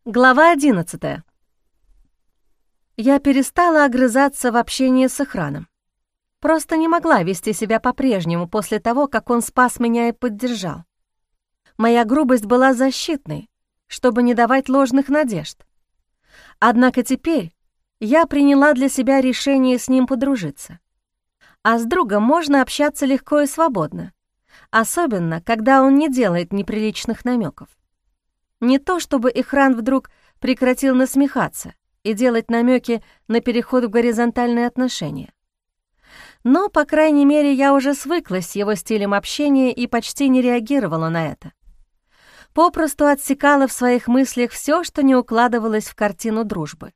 Глава 11. Я перестала огрызаться в общении с Ихраном. Просто не могла вести себя по-прежнему после того, как он спас меня и поддержал. Моя грубость была защитной, чтобы не давать ложных надежд. Однако теперь я приняла для себя решение с ним подружиться. А с другом можно общаться легко и свободно, особенно когда он не делает неприличных намеков. Не то чтобы Ихран вдруг прекратил насмехаться и делать намеки на переход в горизонтальные отношения. Но, по крайней мере, я уже свыклась с его стилем общения и почти не реагировала на это. Попросту отсекала в своих мыслях все, что не укладывалось в картину дружбы.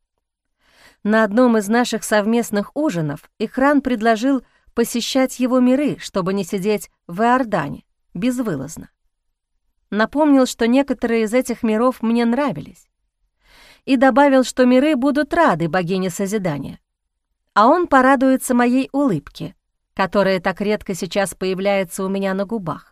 На одном из наших совместных ужинов Ихран предложил посещать его миры, чтобы не сидеть в Иордане безвылазно. Напомнил, что некоторые из этих миров мне нравились, и добавил, что миры будут рады богине созидания, а он порадуется моей улыбке, которая так редко сейчас появляется у меня на губах.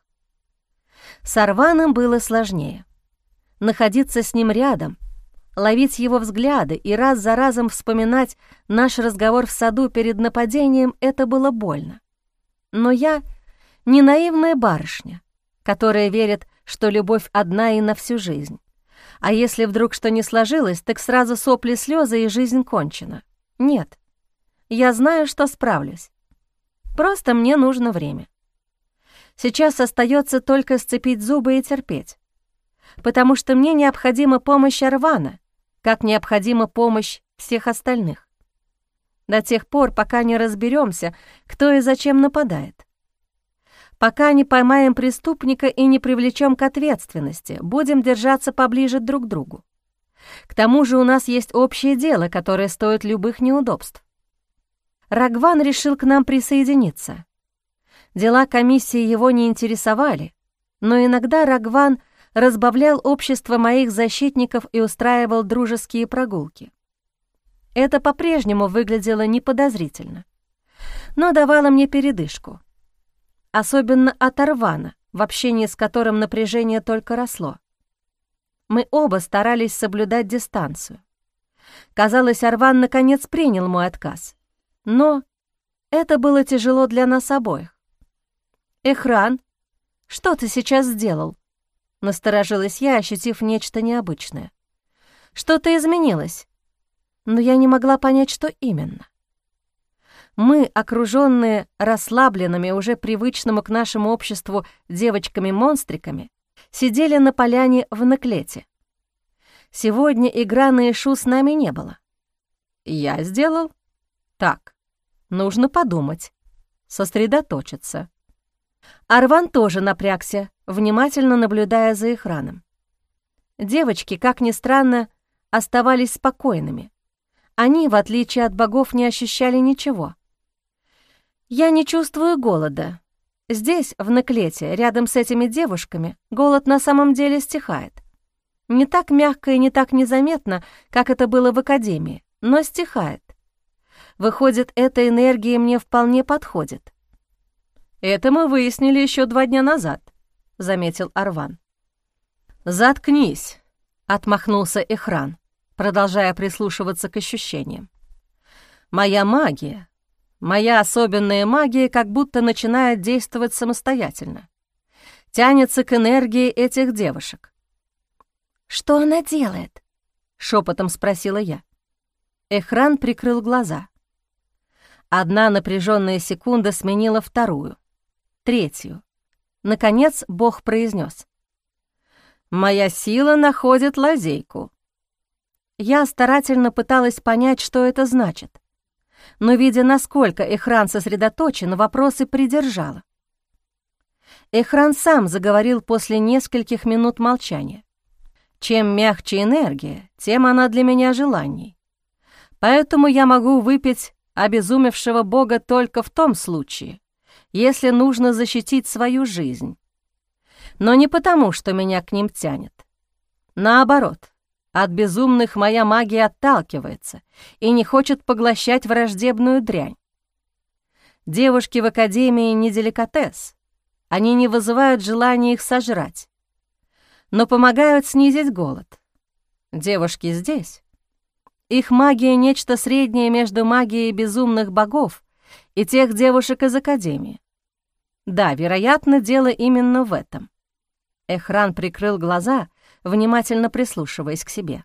С Арваном было сложнее. Находиться с ним рядом, ловить его взгляды и раз за разом вспоминать наш разговор в саду перед нападением — это было больно. Но я не наивная барышня, которая верит, что любовь одна и на всю жизнь. А если вдруг что не сложилось, так сразу сопли, слезы и жизнь кончена. Нет, я знаю, что справлюсь. Просто мне нужно время. Сейчас остается только сцепить зубы и терпеть, потому что мне необходима помощь Арвана, как необходима помощь всех остальных. До тех пор, пока не разберемся, кто и зачем нападает. Пока не поймаем преступника и не привлечем к ответственности, будем держаться поближе друг к другу. К тому же у нас есть общее дело, которое стоит любых неудобств. Рагван решил к нам присоединиться. Дела комиссии его не интересовали, но иногда Рагван разбавлял общество моих защитников и устраивал дружеские прогулки. Это по-прежнему выглядело неподозрительно, но давало мне передышку. Особенно от Арвана, в общении с которым напряжение только росло. Мы оба старались соблюдать дистанцию. Казалось, Арван наконец принял мой отказ. Но это было тяжело для нас обоих. «Ихран, что ты сейчас сделал?» — насторожилась я, ощутив нечто необычное. «Что-то изменилось?» Но я не могла понять, что именно. Мы, окружённые расслабленными, уже привычному к нашему обществу девочками-монстриками, сидели на поляне в Наклете. Сегодня игра на Ишу с нами не было. Я сделал? Так, нужно подумать, сосредоточиться. Арван тоже напрягся, внимательно наблюдая за Ихраном. Девочки, как ни странно, оставались спокойными. Они, в отличие от богов, не ощущали ничего. Я не чувствую голода. Здесь, в Наклете, рядом с этими девушками, голод на самом деле стихает. Не так мягко и не так незаметно, как это было в академии, но стихает. Выходит, эта энергия мне вполне подходит. «Это мы выяснили еще 2 дня назад», — заметил Арван. «Заткнись», — отмахнулся Ихран, продолжая прислушиваться к ощущениям. «Моя магия, моя особенная магия как будто начинает действовать самостоятельно. Тянется к энергии этих девушек». «Что она делает?» — шепотом спросила я. Ихран прикрыл глаза. Одна напряженная секунда сменила вторую, третью. Наконец Бог произнес: «Моя сила находит лазейку». Я старательно пыталась понять, что это значит, но, видя, насколько Ихран сосредоточен, вопросы придержала. Ихран сам заговорил после нескольких минут молчания. «Чем мягче энергия, тем она для меня желанней. Поэтому я могу выпить обезумевшего бога только в том случае, если нужно защитить свою жизнь. Но не потому, что меня к ним тянет. Наоборот, от безумных моя магия отталкивается и не хочет поглощать враждебную дрянь. Девушки в академии не деликатес, они не вызывают желания их сожрать, но помогают снизить голод. девушки здесь. Их магия — нечто среднее между магией безумных богов и тех девушек из Академии. Да, вероятно, дело именно в этом. Эхран прикрыл глаза, внимательно прислушиваясь к себе.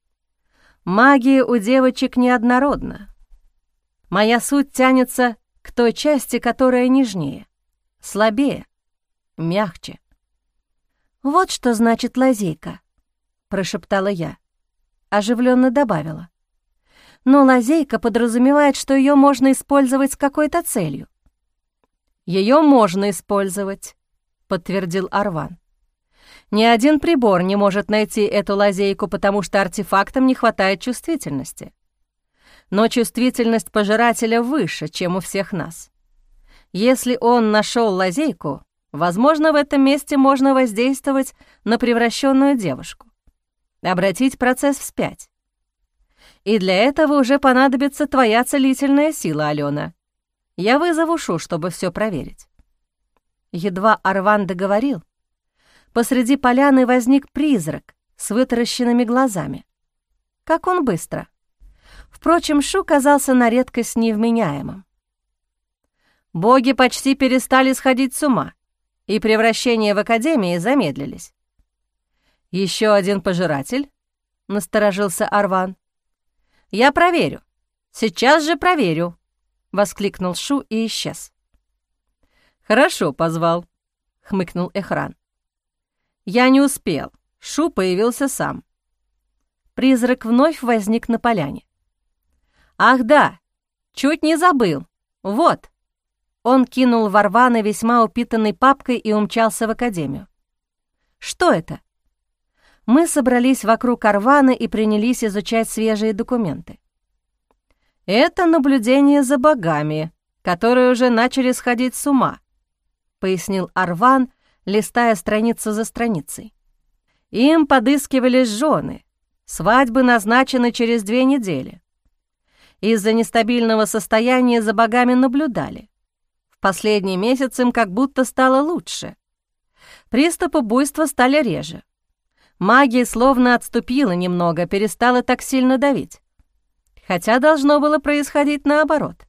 Магия у девочек неоднородна. Моя суть тянется к той части, которая нежнее, слабее, мягче. «Вот что значит лазейка», — прошептала я. Оживленно добавила. «Но лазейка подразумевает, что ее можно использовать с какой-то целью». «Ее можно использовать», — подтвердил Арван. «Ни один прибор не может найти эту лазейку, потому что артефактам не хватает чувствительности. Но чувствительность пожирателя выше, чем у всех нас. Если он нашел лазейку, возможно, в этом месте можно воздействовать на превращенную девушку, обратить процесс вспять. И для этого уже понадобится твоя целительная сила, Алена. Я вызову Шу, чтобы все проверить». Едва Арван договорил, посреди поляны возник призрак с вытаращенными глазами. Как он быстро! Впрочем, Шу казался на редкость невменяемым. Боги почти перестали сходить с ума, и превращения в Академии замедлились. «Еще один пожиратель?» — насторожился Арван. «Я проверю. Сейчас же проверю!» — воскликнул Шу и исчез. «Хорошо позвал», — хмыкнул Эхран. «Я не успел. Шу появился сам». Призрак вновь возник на поляне. «Ах да, чуть не забыл. Вот». Он кинул в Арвана весьма упитанной папкой и умчался в Академию. «Что это?» Мы собрались вокруг Арвана и принялись изучать свежие документы. «Это наблюдение за богами, которые уже начали сходить с ума», — пояснил Арван, листая страницу за страницей. «Им подыскивались жены. Свадьбы назначены через 2 недели. Из-за нестабильного состояния за богами наблюдали. В последний месяц им как будто стало лучше. Приступы буйства стали реже. Магия словно отступила немного, перестала так сильно давить. Хотя должно было происходить наоборот».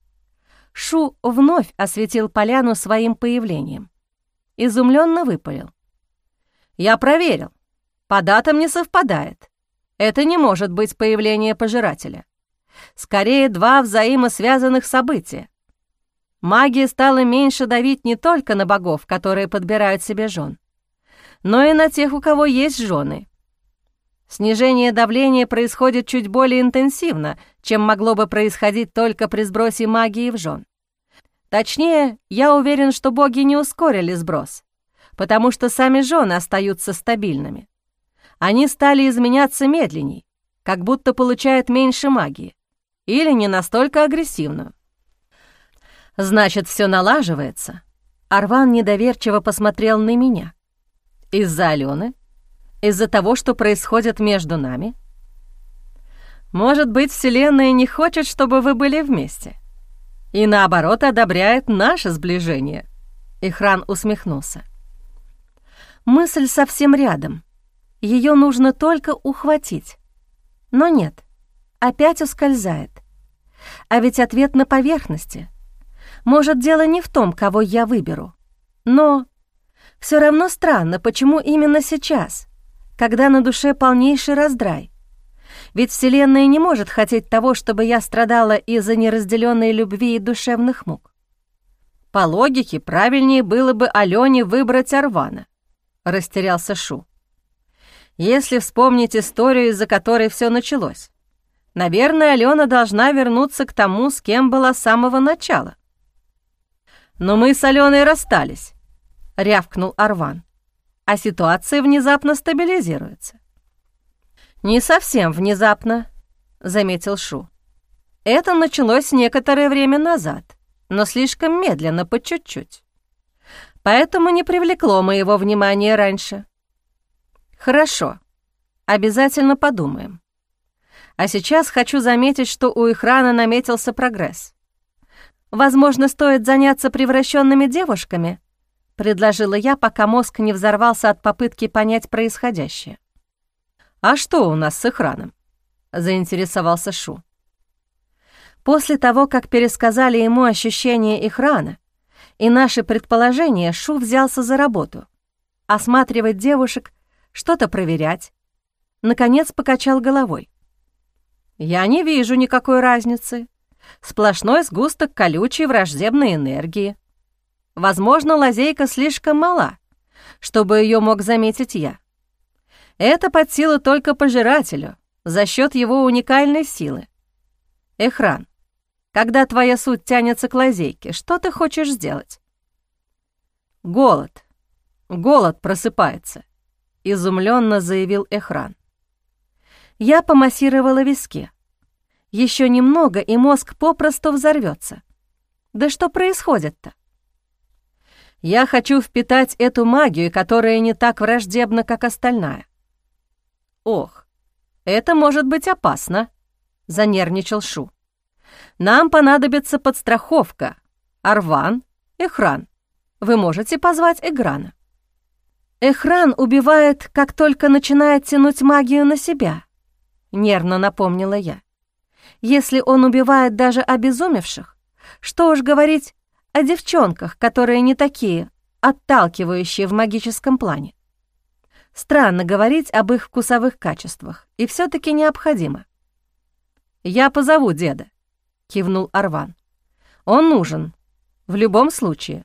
Шу вновь осветил поляну своим появлением. Изумленно выпалил. «Я проверил. По датам не совпадает. Это не может быть появление пожирателя. Скорее, 2 взаимосвязанных события. Магия стала меньше давить не только на богов, которые подбирают себе жен, но и на тех, у кого есть жены. Снижение давления происходит чуть более интенсивно, чем могло бы происходить только при сбросе магии в жен. Точнее, я уверен, что боги не ускорили сброс, потому что сами жены остаются стабильными. Они стали изменяться медленней, как будто получают меньше магии, или не настолько агрессивную. «Значит, все налаживается?» Арван недоверчиво посмотрел на меня. «Из-за Алены? Из-за того, что происходит между нами? Может быть, Вселенная не хочет, чтобы вы были вместе, и наоборот одобряет наше сближение?» Эхран усмехнулся. «Мысль совсем рядом. Ее нужно только ухватить. Но нет, опять ускользает. А ведь ответ на поверхности. Может, дело не в том, кого я выберу. Но все равно странно, почему именно сейчас, когда на душе полнейший раздрай. Ведь Вселенная не может хотеть того, чтобы я страдала из-за неразделенной любви и душевных мук. По логике, правильнее было бы Алене выбрать Арвана», — растерялся Шу. «Если вспомнить историю, из-за которой все началось, наверное, Алена должна вернуться к тому, с кем была с самого начала». «Но мы с Аленой расстались», — рявкнул Арван, «а ситуация внезапно стабилизируется». «Не совсем внезапно», — заметил Шу. «Это началось некоторое время назад, но слишком медленно, по чуть-чуть. Поэтому не привлекло моего внимания раньше». «Хорошо, обязательно подумаем. А сейчас хочу заметить, что у Эхрана наметился прогресс. Возможно, стоит заняться превращенными девушками», — предложила я, пока мозг не взорвался от попытки понять происходящее. «А что у нас с экраном?» — заинтересовался Шу. После того, как пересказали ему ощущения экрана и наши предположения, Шу взялся за работу. Осматривать девушек, что-то проверять. Наконец покачал головой. «Я не вижу никакой разницы. Сплошной сгусток колючей враждебной энергии. Возможно, лазейка слишком мала, чтобы ее мог заметить я. Это под силу только пожирателю, за счет его уникальной силы. Эхран, когда твоя суть тянется к лазейке, что ты хочешь сделать?» «Голод. Голод просыпается», — изумленно заявил Эхран. Я помассировала виски. Еще немного, и мозг попросту взорвется. Да что происходит-то? «Я хочу впитать эту магию, которая не так враждебна, как остальная». «Ох, это может быть опасно», — занервничал Шу. «Нам понадобится подстраховка. Арван, Эхран, вы можете позвать Эграна». «Эхран убивает, как только начинает тянуть магию на себя», — нервно напомнила я. «Если он убивает даже обезумевших, что уж говорить о девчонках, которые не такие отталкивающие в магическом плане. Странно говорить об их вкусовых качествах, и все-таки необходимо». «Я позову деда», — кивнул Арван. «Он нужен, в любом случае».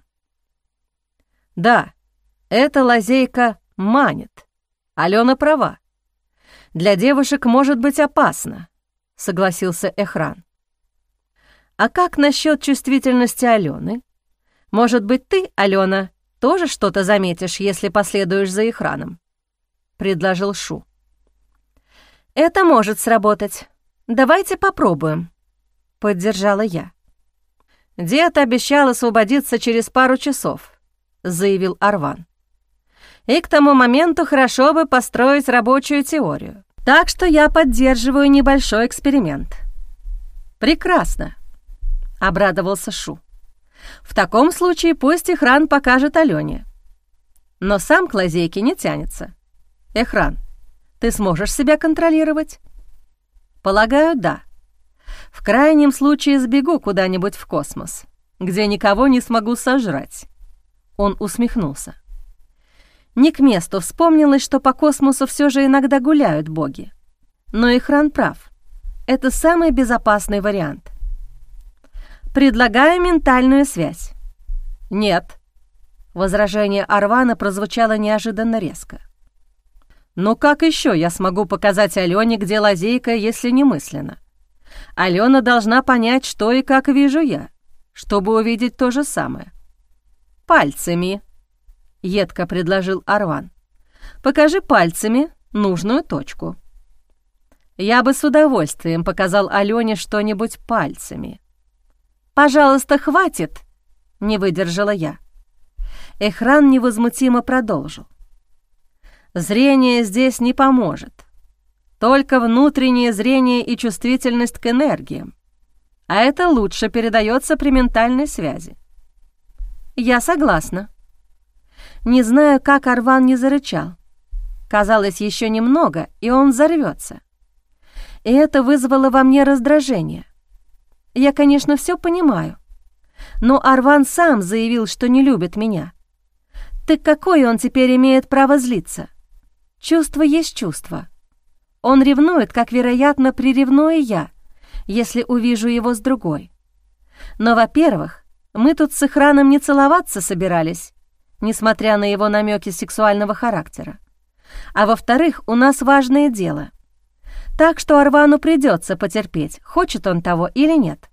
«Да, эта лазейка манит. Алена права. Для девушек может быть опасно», — согласился Эхран. «А как насчет чувствительности Алены? Может быть, ты, Алена, тоже что-то заметишь, если последуешь за Эхраном?» — предложил Шу. «Это может сработать. Давайте попробуем», — поддержала я. «Дед обещал освободиться через пару часов», — заявил Арван. «И к тому моменту хорошо бы построить рабочую теорию. Так что я поддерживаю небольшой эксперимент». «Прекрасно», — обрадовался Шу. «В таком случае пусть Эхран покажет Алене. Но сам к лазейке не тянется. Эхран, ты сможешь себя контролировать?» «Полагаю, да. В крайнем случае сбегу куда-нибудь в космос, где никого не смогу сожрать». Он усмехнулся. Не к месту вспомнилось, что по космосу все же иногда гуляют боги. Но Эхран прав. Это самый безопасный вариант. «Предлагаю ментальную связь». «Нет». Возражение Арвана прозвучало неожиданно резко. «Но как еще я смогу показать Алене, где лазейка, если не мысленно? Алена должна понять, что и как вижу я, чтобы увидеть то же самое». «Пальцами», — едко предложил Арван. «Покажи пальцами нужную точку». Я бы с удовольствием показал Алене что-нибудь пальцами. «Пожалуйста, хватит!» — не выдержала я. Эхран невозмутимо продолжил. «Зрение здесь не поможет. Только внутреннее зрение и чувствительность к энергиям. А это лучше передается при ментальной связи». «Я согласна». Не знаю, как Арван не зарычал. Казалось, еще немного, и он взорвется. И это вызвало во мне раздражение. Я, конечно, все понимаю, но Арван сам заявил, что не любит меня. Так какое он теперь имеет право злиться? Чувство есть чувство. Он ревнует, как, вероятно, приревную я, если увижу его с другой. Но, во-первых, мы тут с Эхраном не целоваться собирались, несмотря на его намеки сексуального характера. А во-вторых, у нас важное дело. Так что Арвану придется потерпеть, хочет он того или нет.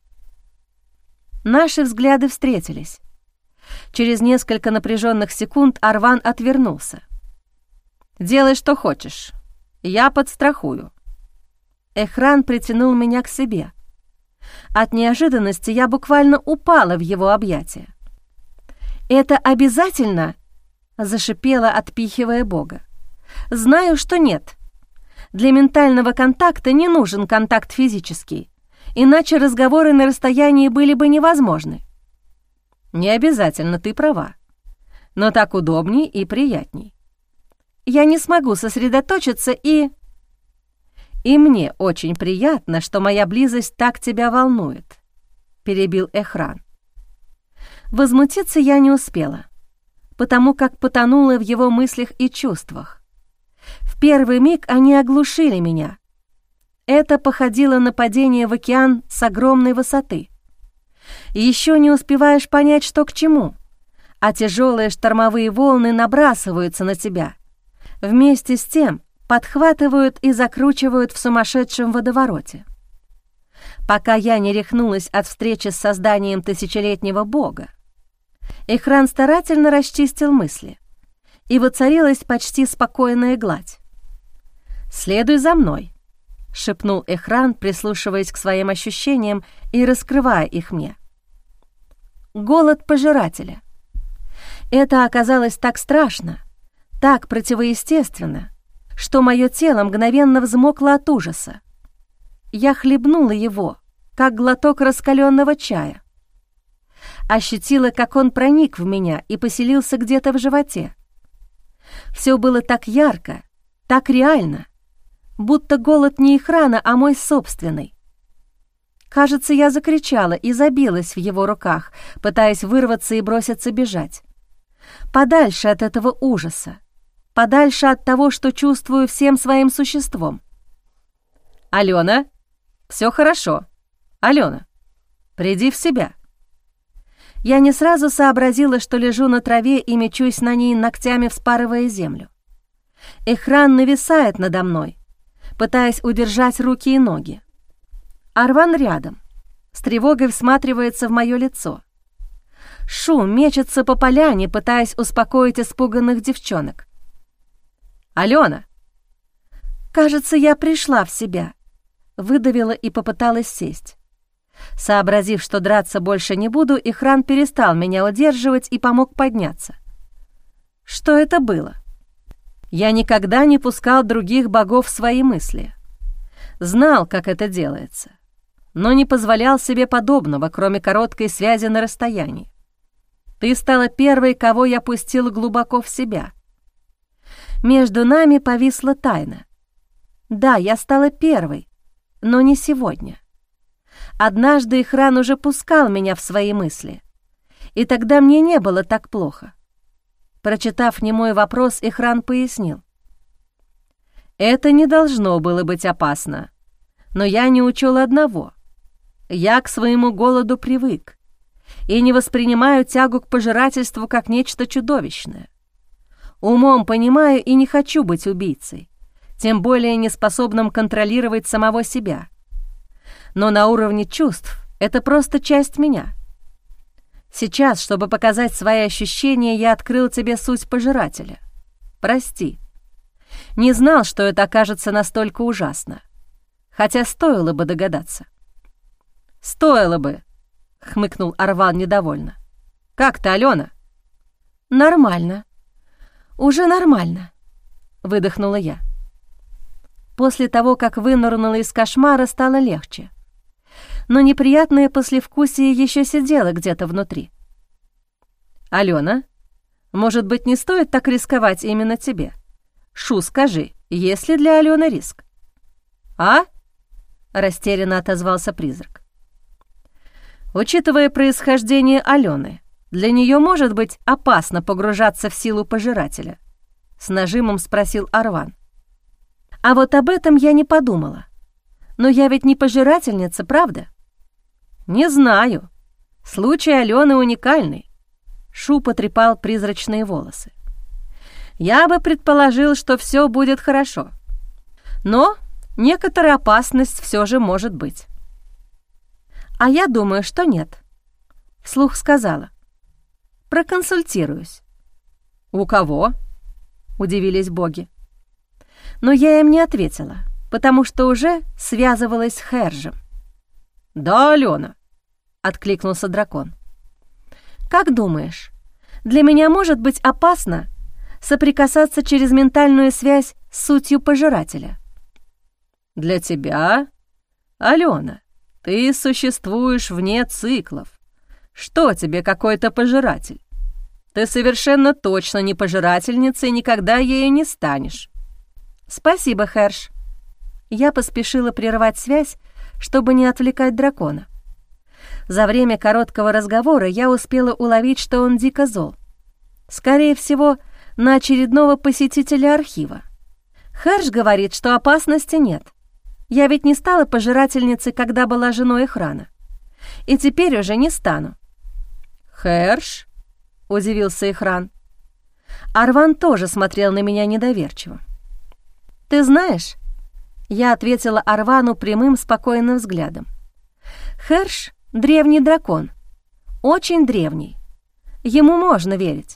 Наши взгляды встретились. Через несколько напряженных секунд Арван отвернулся. «Делай, что хочешь. Я подстрахую». Эхран притянул меня к себе. От неожиданности я буквально упала в его объятия. «Это обязательно?» — зашипела, отпихивая Бога. «Знаю, что нет. Для ментального контакта не нужен контакт физический, иначе разговоры на расстоянии были бы невозможны». «Не обязательно, ты права. Но так удобней и приятней». «Я не смогу сосредоточиться и...» «И мне очень приятно, что моя близость так тебя волнует», — перебил Эхран. Возмутиться я не успела, потому как потонула в его мыслях и чувствах. В первый миг они оглушили меня. Это походило на падение в океан с огромной высоты. И еще не успеваешь понять, что к чему, а тяжелые штормовые волны набрасываются на тебя. Вместе с тем подхватывают и закручивают в сумасшедшем водовороте. Пока я не рехнулась от встречи с созданием тысячелетнего бога, Эхран старательно расчистил мысли, и воцарилась почти спокойная гладь. «Следуй за мной», — шепнул Эхран, прислушиваясь к своим ощущениям и раскрывая их мне. Голод пожирателя. Это оказалось так страшно, так противоестественно, что мое тело мгновенно взмокло от ужаса. Я хлебнула его, как глоток раскаленного чая. Ощутила, как он проник в меня и поселился где-то в животе. Все было так ярко, так реально, будто голод не Эхрана, а мой собственный. Кажется, я закричала и забилась в его руках, пытаясь вырваться и броситься бежать. Подальше от этого ужаса, подальше от того, что чувствую всем своим существом. «Алена, все хорошо. Алена, приди в себя». Я не сразу сообразила, что лежу на траве и мечусь на ней ногтями, вспарывая землю. Эхран нависает надо мной, пытаясь удержать руки и ноги. Арван рядом, с тревогой всматривается в мое лицо. Шу мечется по поляне, пытаясь успокоить испуганных девчонок. «Алена!» Кажется, я пришла в себя, выдавила и попыталась сесть. Сообразив, что драться больше не буду, Эхран перестал меня удерживать и помог подняться. Что это было? Я никогда не пускал других богов в свои мысли. Знал, как это делается, но не позволял себе подобного, кроме короткой связи на расстоянии. Ты стала первой, кого я пустил глубоко в себя. Между нами повисла тайна. Да, я стала первой, но не сегодня. Однажды Эхран уже пускал меня в свои мысли, и тогда мне не было так плохо. Прочитав немой вопрос, Эхран пояснил. Это не должно было быть опасно, но я не учел одного. Я к своему голоду привык и не воспринимаю тягу к пожирательству как нечто чудовищное. Умом понимаю и не хочу быть убийцей, тем более неспособным контролировать самого себя. Но на уровне чувств это просто часть меня. Сейчас, чтобы показать свои ощущения, я открыл тебе суть пожирателя. Прости. Не знал, что это окажется настолько ужасно. Хотя стоило бы догадаться. «Стоило бы», — хмыкнул Арван недовольно. «Как ты, Алена?» «Нормально. Уже нормально», — выдохнула я. После того, как вынырнула из кошмара, стало легче. Но неприятное послевкусие еще сидело где-то внутри. «Алена, может быть, не стоит так рисковать именно тебе? Шу, скажи, есть ли для Алены риск?» «А?» — растерянно отозвался призрак. «Учитывая происхождение Алены, для нее может быть опасно погружаться в силу пожирателя?» — с нажимом спросил Арван. «А вот об этом я не подумала. Но я ведь не пожирательница, правда?» «Не знаю. Случай Алены уникальный». Шу потрепал призрачные волосы. «Я бы предположил, что все будет хорошо. Но некоторая опасность все же может быть». «А я думаю, что нет», — вслух сказала. «Проконсультируюсь». «У кого?» — удивились боги. Но я им не ответила, потому что уже связывалась с Хержем. «Да, Алена», — откликнулся дракон. «Как думаешь, для меня может быть опасно соприкасаться через ментальную связь с сутью пожирателя?» «Для тебя? Алена, ты существуешь вне циклов. Что тебе какой-то пожиратель? Ты совершенно точно не пожирательница и никогда ею не станешь». «Спасибо, Херш». Я поспешила прервать связь, чтобы не отвлекать дракона. За время короткого разговора я успела уловить, что он дико зол. Скорее всего, на очередного посетителя архива. Хэрш говорит, что опасности нет. Я ведь не стала пожирательницей, когда была женой Эхрана. И теперь уже не стану. «Хэрш?» — удивился Эхран. Арван тоже смотрел на меня недоверчиво. «Ты знаешь...» — я ответила Арвану прямым, спокойным взглядом. «Хэрш — древний дракон. Очень древний. Ему можно верить».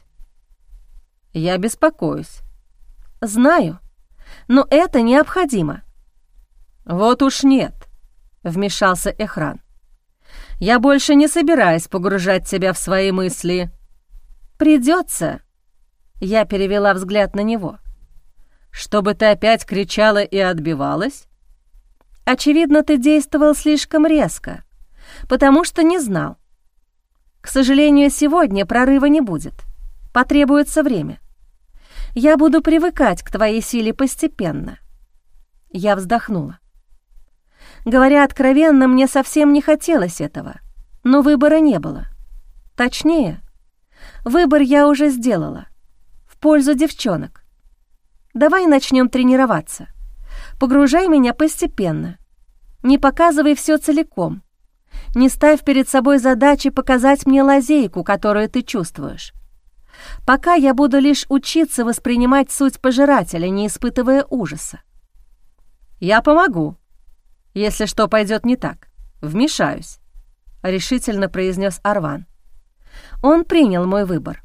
«Я беспокоюсь». «Знаю, но это необходимо». «Вот уж нет», — вмешался Эхран. «Я больше не собираюсь погружать тебя в свои мысли». «Придется», — я перевела взгляд на него. «Чтобы ты опять кричала и отбивалась?» «Очевидно, ты действовал слишком резко, потому что не знал. К сожалению, сегодня прорыва не будет. Потребуется время. Я буду привыкать к твоей силе постепенно». Я вздохнула. Говоря откровенно, мне совсем не хотелось этого, но выбора не было. Точнее, выбор я уже сделала. В пользу девчонок. Давай начнем тренироваться. Погружай меня постепенно. Не показывай все целиком. Не ставь перед собой задачи показать мне лазейку, которую ты чувствуешь. Пока я буду лишь учиться воспринимать суть пожирателя, не испытывая ужаса. «Я помогу. Если что пойдет не так, вмешаюсь», — решительно произнес Арван. Он принял мой выбор.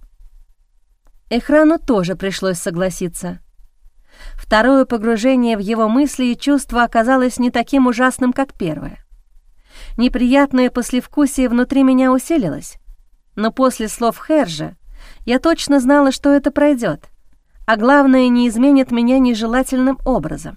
Эхрану тоже пришлось согласиться. Второе погружение в его мысли и чувства оказалось не таким ужасным, как первое. Неприятное послевкусие внутри меня усилилось, но после слов Хэржа я точно знала, что это пройдет, а главное, не изменит меня нежелательным образом.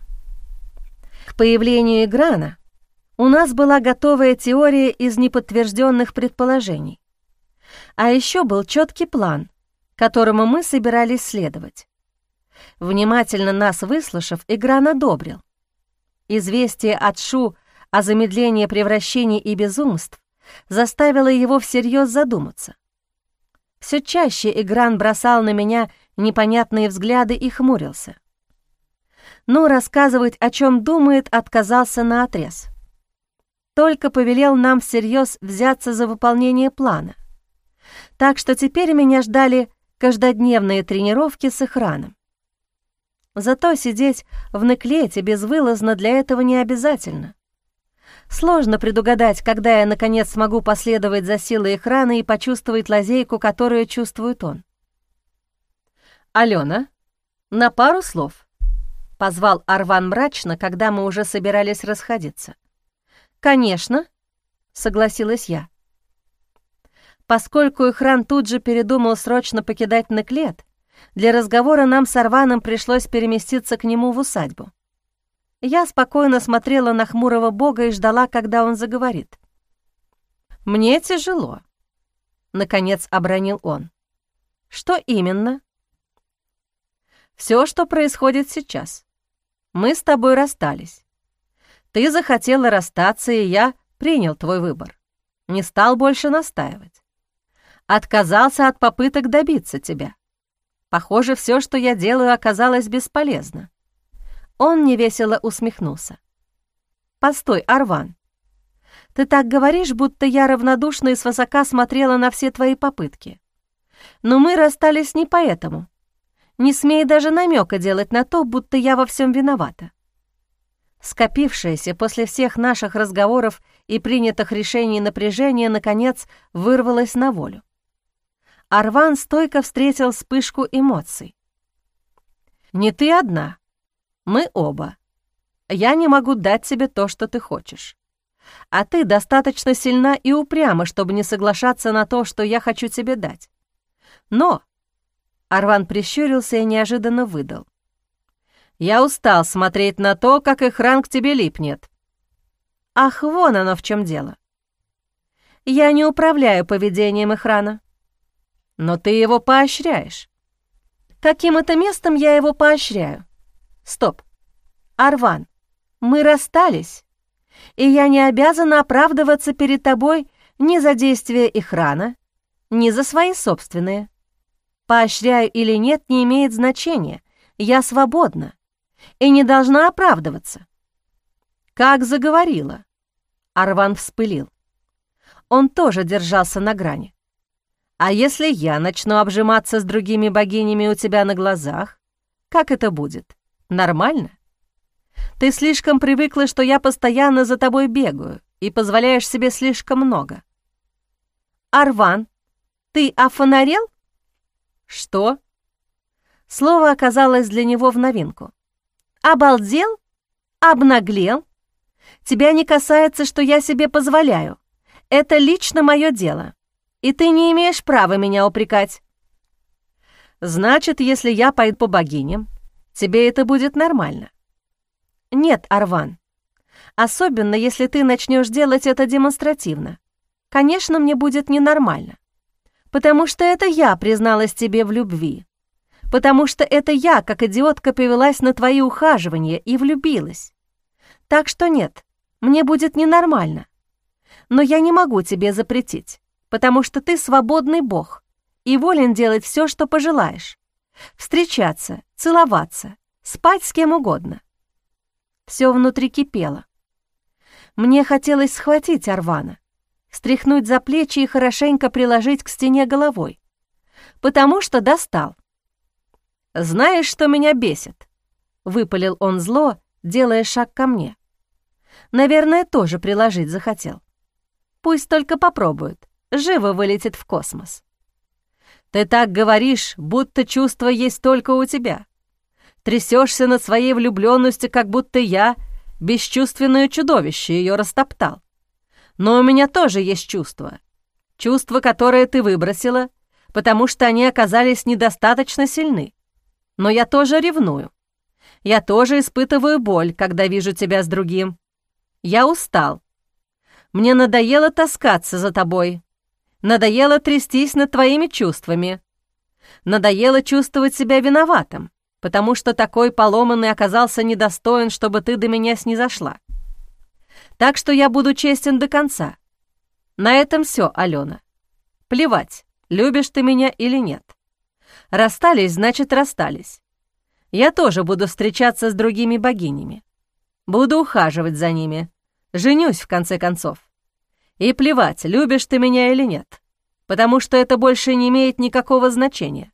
К появлению Играна у нас была готовая теория из неподтвержденных предположений. А еще был четкий план, которому мы собирались следовать. Внимательно нас выслушав, Игран одобрил. Известие от Шу о замедлении превращений и безумств заставило его всерьез задуматься. Все чаще Игран бросал на меня непонятные взгляды и хмурился. Но рассказывать, о чем думает, отказался наотрез. Только повелел нам всерьез взяться за выполнение плана. Так что теперь меня ждали каждодневные тренировки с Эхраном. Зато сидеть в Неклете безвылазно для этого не обязательно. Сложно предугадать, когда я, наконец, смогу последовать за силой Эхрана и почувствовать лазейку, которую чувствует он. «Алена, на пару слов», — позвал Арван мрачно, когда мы уже собирались расходиться. «Конечно», — согласилась я. Поскольку Эхран тут же передумал срочно покидать Неклет, для разговора нам с Арваном пришлось переместиться к нему в усадьбу. Я спокойно смотрела на хмурого бога и ждала, когда он заговорит. «Мне тяжело», — наконец обронил он. «Что именно?» «Все, что происходит сейчас. Мы с тобой расстались. Ты захотела расстаться, и я принял твой выбор. Не стал больше настаивать. Отказался от попыток добиться тебя. Похоже, все, что я делаю, оказалось бесполезно». Он невесело усмехнулся. «Постой, Арван. Ты так говоришь, будто я равнодушно и свысока смотрела на все твои попытки. Но мы расстались не поэтому. Не смей даже намека делать на то, будто я во всем виновата». Скопившееся после всех наших разговоров и принятых решений напряжение, наконец, вырвалось на волю. Арван стойко встретил вспышку эмоций. «Не ты одна. Мы оба. Я не могу дать тебе то, что ты хочешь. А ты достаточно сильна и упряма, чтобы не соглашаться на то, что я хочу тебе дать. Но...» Арван прищурился и неожиданно выдал. «Я устал смотреть на то, как Эхран к тебе липнет». «Ах, вон оно в чем дело. Я не управляю поведением Эхрана». «Но ты его поощряешь». «Каким это местом я его поощряю?» «Стоп. Арван, Мы расстались, и я не обязана оправдываться перед тобой ни за действия Ихрана, ни за свои собственные. Поощряю или нет, не имеет значения. Я свободна и не должна оправдываться». «Как заговорила!» Арван вспылил. Он тоже держался на грани. «А если я начну обжиматься с другими богинями у тебя на глазах, как это будет? Нормально? Ты слишком привыкла, что я постоянно за тобой бегаю и позволяешь себе слишком много». «Арван, ты офонарел?» «Что?» Слово оказалось для него в новинку. «Обалдел? Обнаглел? Тебя не касается, что я себе позволяю. Это лично мое дело, и ты не имеешь права меня упрекать». «Значит, если я пойду по богиням, тебе это будет нормально?» «Нет, Арван, особенно если ты начнешь делать это демонстративно. Конечно, мне будет ненормально, потому что это я призналась тебе в любви, потому что это я, как идиотка, повелась на твои ухаживания и влюбилась. Так что нет, мне будет ненормально. Но я не могу тебе запретить, потому что ты свободный бог и волен делать все, что пожелаешь. Встречаться, целоваться, спать с кем угодно». Все внутри кипело. Мне хотелось схватить Арвана, встряхнуть за плечи и хорошенько приложить к стене головой, потому что достал. «Знаешь, что меня бесит?» — выпалил он зло, делая шаг ко мне. Наверное, тоже приложить захотел. Пусть только попробует, живо вылетит в космос. «Ты так говоришь, будто чувство есть только у тебя. Трясешься над своей влюбленностью, как будто я, бесчувственное чудовище, ее растоптал. Но у меня тоже есть чувства. Чувства, которые ты выбросила, потому что они оказались недостаточно сильны. Но я тоже ревную. Я тоже испытываю боль, когда вижу тебя с другим. Я устал. Мне надоело таскаться за тобой. Надоело трястись над твоими чувствами. Надоело чувствовать себя виноватым, потому что такой поломанный оказался недостоин, чтобы ты до меня снизошла. Так что я буду честен до конца. На этом все, Алена. Плевать, любишь ты меня или нет. Расстались, значит, расстались. Я тоже буду встречаться с другими богинями. Буду ухаживать за ними. Женюсь, в конце концов. И плевать, любишь ты меня или нет, потому что это больше не имеет никакого значения».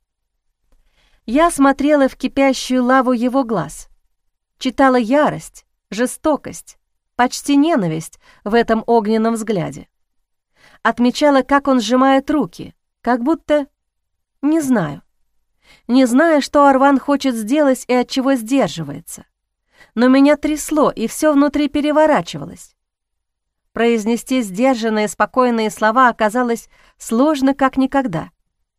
Я смотрела в кипящую лаву его глаз, читала ярость, жестокость, почти ненависть в этом огненном взгляде. Отмечала, как он сжимает руки, как будто... Не знаю, что Арван хочет сделать и от чего сдерживается. Но меня трясло, и все внутри переворачивалось. Произнести сдержанные, спокойные слова оказалось сложно, как никогда.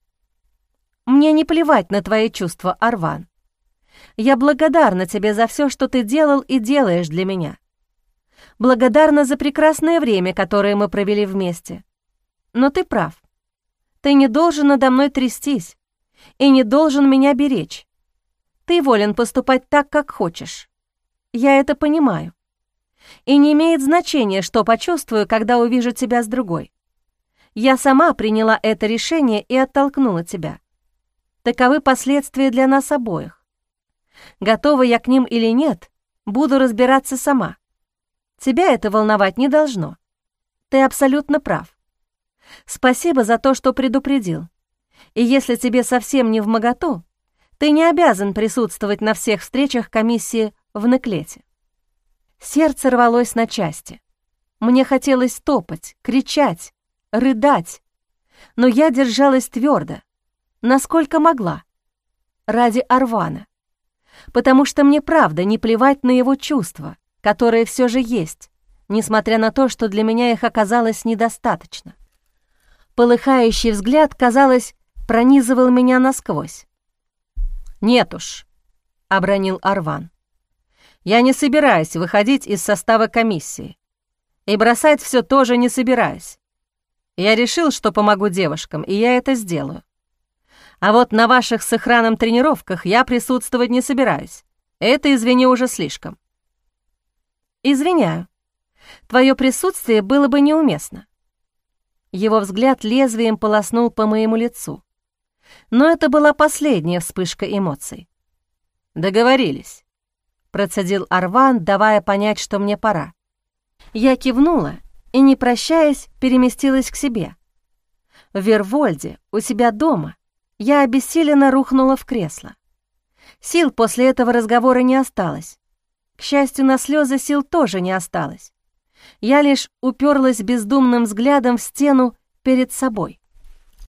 «Мне не плевать на твои чувства, Арван. Я благодарна тебе за все, что ты делал и делаешь для меня. Благодарна за прекрасное время, которое мы провели вместе. Но ты прав. Ты не должен надо мной трястись и не должен меня беречь. Ты волен поступать так, как хочешь. Я это понимаю. И не имеет значения, что почувствую, когда увижу тебя с другой. Я сама приняла это решение и оттолкнула тебя. Таковы последствия для нас обоих. Готова я к ним или нет, буду разбираться сама. Тебя это волновать не должно. Ты абсолютно прав. Спасибо за то, что предупредил. И если тебе совсем не вмоготу, ты не обязан присутствовать на всех встречах комиссии в Неклете». Сердце рвалось на части. Мне хотелось топать, кричать, рыдать, но я держалась твердо, насколько могла, ради Арвана, потому что мне правда не плевать на его чувства, которые все же есть, несмотря на то, что для меня их оказалось недостаточно. Полыхающий взгляд, казалось, пронизывал меня насквозь. «Нет уж», — обронил Арван, — «я не собираюсь выходить из состава комиссии, и бросать все тоже не собираюсь. Я решил, что помогу девушкам, и я это сделаю. А вот на ваших с Ихраном тренировках я присутствовать не собираюсь. Это, извини, уже слишком». «Извиняю, твое присутствие было бы неуместно». Его взгляд лезвием полоснул по моему лицу. Но это была последняя вспышка эмоций. «Договорились», — процедил Арван, давая понять, что мне пора. Я кивнула и, не прощаясь, переместилась к себе. В Вервольде, у себя дома, я обессиленно рухнула в кресло. Сил после этого разговора не осталось. К счастью, на слезы сил тоже не осталось. Я лишь уперлась бездумным взглядом в стену перед собой.